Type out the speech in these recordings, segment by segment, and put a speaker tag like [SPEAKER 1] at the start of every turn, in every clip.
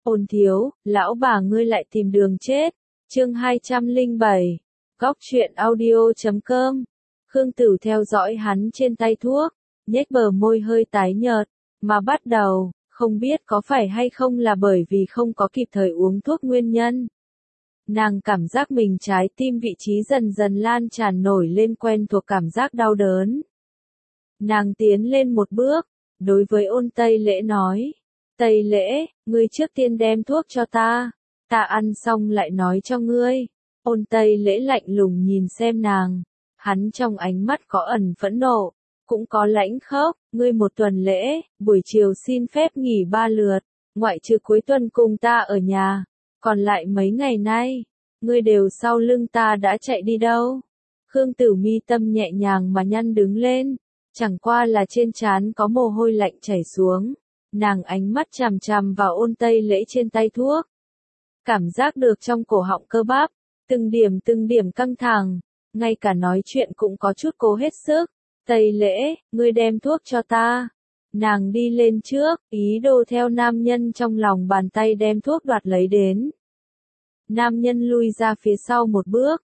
[SPEAKER 1] Ôn thiếu, lão bà ngươi lại tìm đường chết. Chương 207. Góc truyện audio.com. Khương Tử theo dõi hắn trên tay thuốc, nhếch bờ môi hơi tái nhợt, mà bắt đầu, không biết có phải hay không là bởi vì không có kịp thời uống thuốc nguyên nhân. Nàng cảm giác mình trái tim vị trí dần dần lan tràn nổi lên quen thuộc cảm giác đau đớn. Nàng tiến lên một bước, đối với Ôn Tây Lễ nói, Tây Lễ, ngươi trước tiên đem thuốc cho ta ăn xong lại nói cho ngươi. Ôn Tây Lễ lạnh lùng nhìn xem nàng, hắn trong ánh mắt có ẩn phẫn nộ, cũng có lãnh khốc, ngươi một tuần lễ, buổi chiều xin phép nghỉ 3 lượt, ngoại trừ cuối tuần cùng ta ở nhà, còn lại mấy ngày nay, ngươi đều sau lưng ta đã chạy đi đâu? Khương Tử mi tâm nhẹ nhàng mà nhăn đứng lên, chẳng qua là trên trán có mồ hôi lạnh chảy xuống, nàng ánh mắt chằm chằm vào Ôn Tây Lễ trên tay thuốc. Cảm giác được trong cổ họng cơ bắp, từng điểm căng thẳng, ngay cả nói chuyện cũng có chút cố hết sức. Tây Lễ, ngươi đem thuốc cho ta. Nàng đi lên trước, ý đồ theo nam nhân trong lòng bàn tay đem thuốc đoạt lấy đến. Nam nhân lui ra phía sau một bước,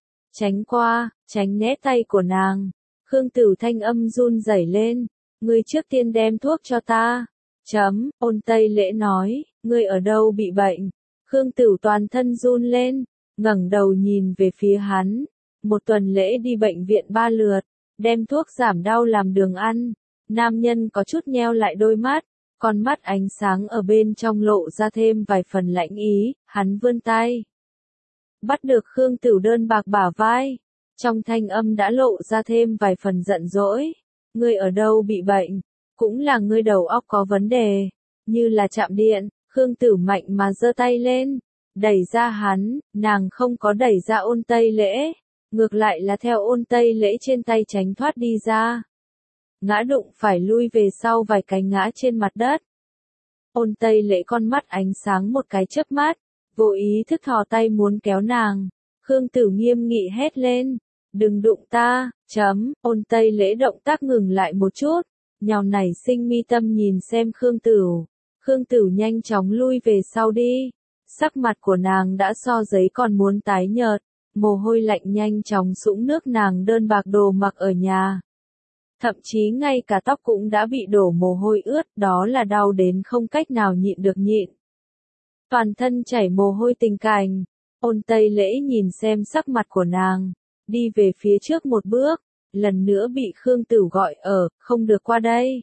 [SPEAKER 1] tránh né tay của nàng. Khương Tử thanh âm run rẩy lên, ngươi trước tiên đem thuốc cho ta. Ôn Tây Lễ nói, ngươi ở đâu bị bệnh? Khương Tử toàn thân run lên, ngẩng đầu nhìn về phía hắn. Một tuần lễ đi bệnh viện 3 lượt, đem thuốc giảm đau làm đường ăn. Nam nhân có chút nheo lại đôi mắt, con mắt ánh sáng ở bên trong lộ ra thêm vài phần lãnh ý, hắn vươn tay. Bắt được Khương Tử đơn bạc bả vai, trong thanh âm đã lộ ra thêm vài phần giận dỗi. Ngươi ở đâu bị bệnh? Cũng là ngươi đầu óc có vấn đề, như là chạm điện. Khương Tử mạnh mà giơ tay lên, đẩy ra hắn, nàng không có đẩy ra Ôn Tây Lễ, ngược lại là theo Ôn Tây Lễ trên tay tránh thoát đi ra. Ngã đụng phải lui về sau vài cái ngã trên mặt đất. Ôn Tây Lễ con mắt ánh sáng một cái chớp mắt, vô ý thức thò tay muốn kéo nàng. Khương Tử nghiêm nghị hét lên, đừng đụng ta. Ôn Tây Lễ động tác ngừng lại một chút, nhào nảy sinh mi tâm nhìn xem Khương Tử. Khương Tử nhanh chóng lui về sau đi, sắc mặt của nàng đã so giấy còn muốn tái nhợt, mồ hôi lạnh nhanh chóng sũng nước nàng đơn bạc đồ mặc ở nhà. Thậm chí ngay cả tóc cũng đã bị đổ mồ hôi ướt, đó là đau đến không cách nào nhịn được nhịn. Toàn thân chảy mồ hôi tình cảnh, Ôn Tây Lễ nhìn xem sắc mặt của nàng, đi về phía trước một bước, lần nữa bị Khương Tử gọi không được qua đây.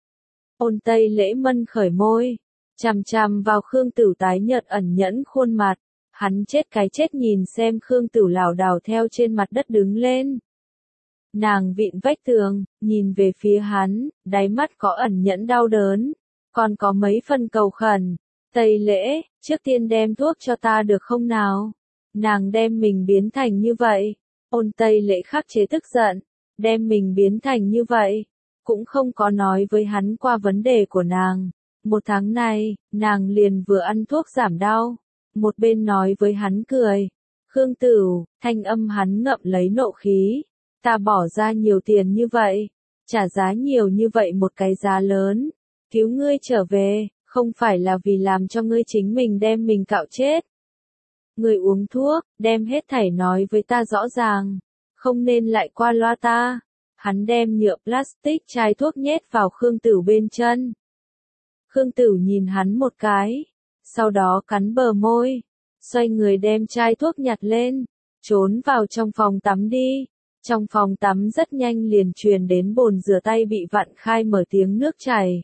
[SPEAKER 1] Ôn Tây Lễ mân khởi môi, chằm chằm vào Khương Tử tái nhợt ẩn nhẫn khuôn mặt, hắn chết cái chết nhìn xem Khương Tử lảo đảo theo trên mặt đất đứng lên. Nàng vịn vách tường, nhìn về phía hắn, đáy mắt có ẩn nhẫn đau đớn, còn có mấy phần cầu khẩn. Tây Lễ, trước tiên đem thuốc cho ta được không nào? Nàng đem mình biến thành như vậy. Ôn Tây Lễ khắc chế tức giận, đem mình biến thành như vậy, cũng không có nói với hắn qua vấn đề của nàng. Một tháng này, nàng liền vừa ăn thuốc giảm đau, một bên nói với hắn cười. Khương Tử, thanh âm hắn ngậm lấy nộ khí, ta bỏ ra nhiều tiền như vậy, trả giá nhiều như vậy một cái giá lớn, cứu ngươi trở về, không phải là vì làm cho ngươi chính mình đem mình cạo chết. Ngươi uống thuốc, đem hết thảy nói với ta rõ ràng, không nên lại qua loa ta. Hắn đem nhựa plastic chai thuốc nhét vào Khương Tử bên chân. Khương Tử nhìn hắn một cái, sau đó cắn bờ môi, xoay người đem chai thuốc nhặt lên, trốn vào trong phòng tắm đi. Trong phòng tắm rất nhanh liền truyền đến bồn rửa tay bị vặn khai mở tiếng nước chảy.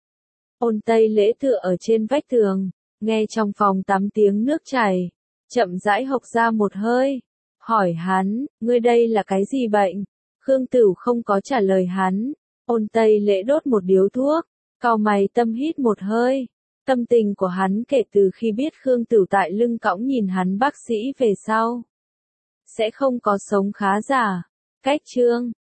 [SPEAKER 1] Ôn Tây Lễ tựa ở trên vách tường, nghe trong phòng tắm tiếng nước chảy, chậm rãi hộc ra một hơi, hỏi hắn, ngươi đây là cái gì bệnh? Khương Tử không có trả lời hắn. Ôn Tây Lễ đốt một điếu thuốc, cau mày tâm hít một hơi. Tâm tình của hắn kể từ khi biết Khương Tử tại lưng cõng nhìn hắn bác sĩ về sau, sẽ không có sống khá giả. Cách chương